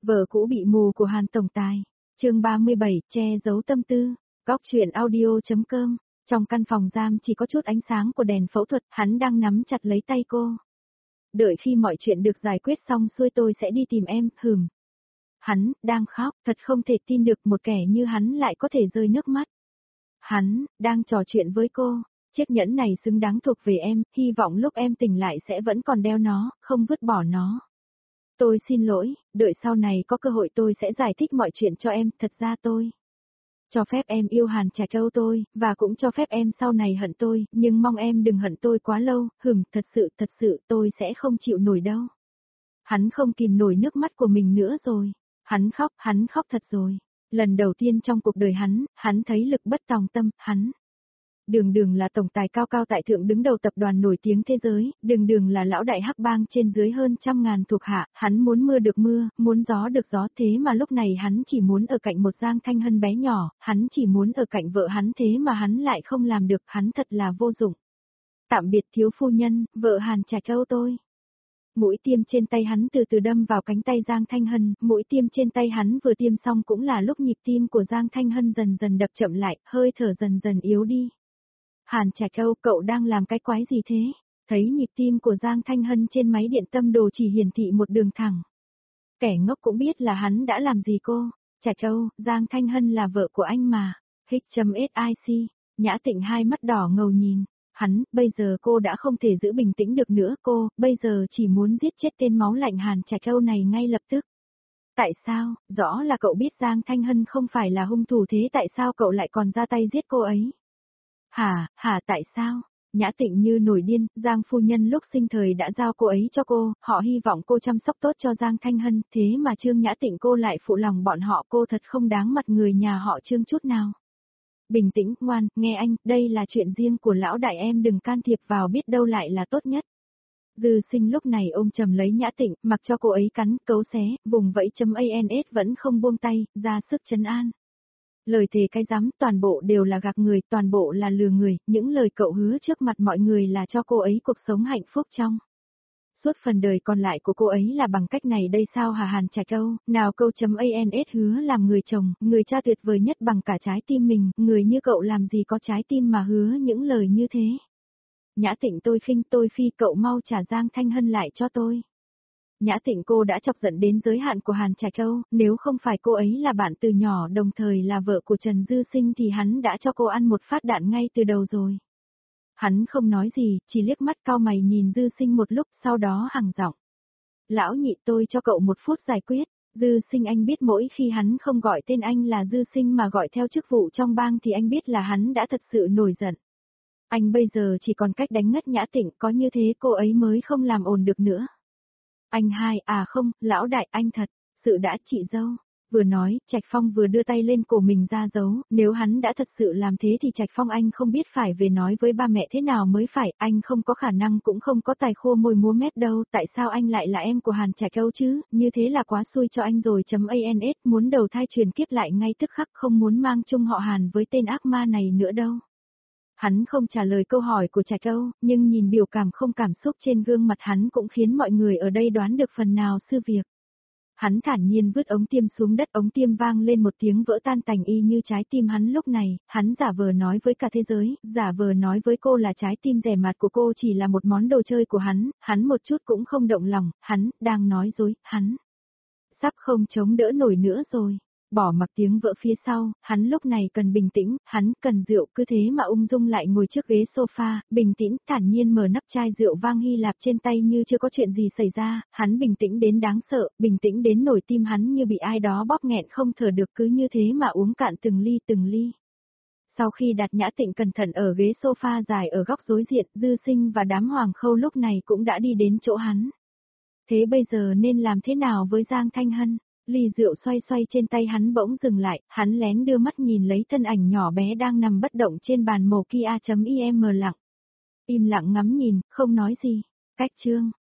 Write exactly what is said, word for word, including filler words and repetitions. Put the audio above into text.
Vợ cũ bị mù của Hàn tổng tài. Chương ba mươi bảy, che giấu tâm tư. Góc truyện audio.com. Trong căn phòng giam chỉ có chút ánh sáng của đèn phẫu thuật, hắn đang nắm chặt lấy tay cô. Đợi khi mọi chuyện được giải quyết xong xuôi tôi sẽ đi tìm em, hừm. Hắn, đang khóc, thật không thể tin được một kẻ như hắn lại có thể rơi nước mắt. Hắn, đang trò chuyện với cô, chiếc nhẫn này xứng đáng thuộc về em, hy vọng lúc em tỉnh lại sẽ vẫn còn đeo nó, không vứt bỏ nó. Tôi xin lỗi, đợi sau này có cơ hội tôi sẽ giải thích mọi chuyện cho em, thật ra tôi cho phép em yêu Hàn Trạch Âu tôi, và cũng cho phép em sau này hận tôi, nhưng mong em đừng hận tôi quá lâu, hừm, thật sự, thật sự, tôi sẽ không chịu nổi đâu. Hắn không kìm nổi nước mắt của mình nữa rồi. Hắn khóc, hắn khóc thật rồi. Lần đầu tiên trong cuộc đời hắn, hắn thấy lực bất tòng tâm, hắn. Đường đường là tổng tài cao cao tại thượng đứng đầu tập đoàn nổi tiếng thế giới, đường đường là lão đại hắc bang trên dưới hơn trăm ngàn thuộc hạ, hắn muốn mưa được mưa, muốn gió được gió, thế mà lúc này hắn chỉ muốn ở cạnh một Giang Thanh Hân bé nhỏ, hắn chỉ muốn ở cạnh vợ hắn thế mà hắn lại không làm được, hắn thật là vô dụng. Tạm biệt thiếu phu nhân, vợ Hàn Trạch Âu tôi. Mũi tiêm trên tay hắn từ từ đâm vào cánh tay Giang Thanh Hân, mũi tiêm trên tay hắn vừa tiêm xong cũng là lúc nhịp tim của Giang Thanh Hân dần dần đập chậm lại, hơi thở dần dần yếu đi. Hàn Trạch Âu, cậu đang làm cái quái gì thế? Thấy nhịp tim của Giang Thanh Hân trên máy điện tâm đồ chỉ hiển thị một đường thẳng. Kẻ ngốc cũng biết là hắn đã làm gì cô. Trạch Âu, Giang Thanh Hân là vợ của anh mà. H.sic, Nhã Tịnh hai mắt đỏ ngầu nhìn. Hắn, bây giờ cô đã không thể giữ bình tĩnh được nữa, cô, bây giờ chỉ muốn giết chết tên máu lạnh Hàn Trạch Âu này ngay lập tức. Tại sao, rõ là cậu biết Giang Thanh Hân không phải là hung thủ thế tại sao cậu lại còn ra tay giết cô ấy? Hả, hả tại sao? Nhã Tịnh như nổi điên, Giang phu nhân lúc sinh thời đã giao cô ấy cho cô, họ hy vọng cô chăm sóc tốt cho Giang Thanh Hân, thế mà Trương Nhã Tịnh cô lại phụ lòng bọn họ, cô thật không đáng mặt người nhà họ Trương chút nào. Bình tĩnh, ngoan, nghe anh, đây là chuyện riêng của lão đại em đừng can thiệp vào biết đâu lại là tốt nhất. Dư Sinh lúc này ôm chầm lấy Nhã Tịnh, mặc cho cô ấy cắn, cấu xé, vùng vẫy.ans vẫn không buông tay, ra sức trấn an. Lời thề cái rắm, toàn bộ đều là gạt người, toàn bộ là lừa người, những lời cậu hứa trước mặt mọi người là cho cô ấy cuộc sống hạnh phúc trong suốt phần đời còn lại của cô ấy là bằng cách này đây sao hả Hàn Trạch Âu, nào câu.ans hứa làm người chồng, người cha tuyệt vời nhất bằng cả trái tim mình, người như cậu làm gì có trái tim mà hứa những lời như thế. Nhã Tịnh tôi khinh tôi phi cậu mau trả Giang Thanh Hân lại cho tôi. Nhã Tịnh cô đã chọc giận đến giới hạn của Hàn Trạch Âu, nếu không phải cô ấy là bạn từ nhỏ đồng thời là vợ của Trần Dư Sinh thì hắn đã cho cô ăn một phát đạn ngay từ đầu rồi. Hắn không nói gì, chỉ liếc mắt cau mày nhìn Dư Sinh một lúc sau đó hằng giọng. Lão nhị tôi cho cậu một phút giải quyết, Dư Sinh anh biết mỗi khi hắn không gọi tên anh là Dư Sinh mà gọi theo chức vụ trong bang thì anh biết là hắn đã thật sự nổi giận. Anh bây giờ chỉ còn cách đánh ngất Nhã Tịnh, có như thế cô ấy mới không làm ồn được nữa. Anh hai, à không, lão đại anh thật, sự đã chị dâu. Vừa nói, Trạch Phong vừa đưa tay lên cổ mình ra dấu, nếu hắn đã thật sự làm thế thì Trạch Phong anh không biết phải về nói với ba mẹ thế nào mới phải, anh không có khả năng cũng không có tài khô môi múa mép đâu, tại sao anh lại là em của Hàn Trạch Âu chứ, như thế là quá xui cho anh rồi.ans, muốn đầu thai truyền kiếp lại ngay tức khắc không muốn mang chung họ Hàn với tên ác ma này nữa đâu. Hắn không trả lời câu hỏi của Trạch Âu, nhưng nhìn biểu cảm không cảm xúc trên gương mặt hắn cũng khiến mọi người ở đây đoán được phần nào sự việc. Hắn thản nhiên vứt ống tiêm xuống đất, ống tiêm vang lên một tiếng vỡ tan tành y như trái tim hắn lúc này, hắn giả vờ nói với cả thế giới, giả vờ nói với cô là trái tim rẻ mạt của cô chỉ là một món đồ chơi của hắn, hắn một chút cũng không động lòng, hắn, đang nói dối, hắn sắp không chống đỡ nổi nữa rồi. Bỏ mặc tiếng vỡ phía sau, hắn lúc này cần bình tĩnh, hắn cần rượu, cứ thế mà ung dung lại ngồi trước ghế sofa, bình tĩnh, thản nhiên mở nắp chai rượu vang Hy Lạp trên tay như chưa có chuyện gì xảy ra, hắn bình tĩnh đến đáng sợ, bình tĩnh đến nổi tim hắn như bị ai đó bóp nghẹn không thở được cứ như thế mà uống cạn từng ly từng ly. Sau khi đặt Nhã Tịnh cẩn thận ở ghế sofa dài ở góc đối diện, Dư Sinh và đám hoàng khâu lúc này cũng đã đi đến chỗ hắn. Thế bây giờ nên làm thế nào với Giang Thanh Hân? Ly rượu xoay xoay trên tay hắn bỗng dừng lại, hắn lén đưa mắt nhìn lấy thân ảnh nhỏ bé đang nằm bất động trên bàn màu kia.im lặng. Im lặng ngắm nhìn, không nói gì. Cách chương.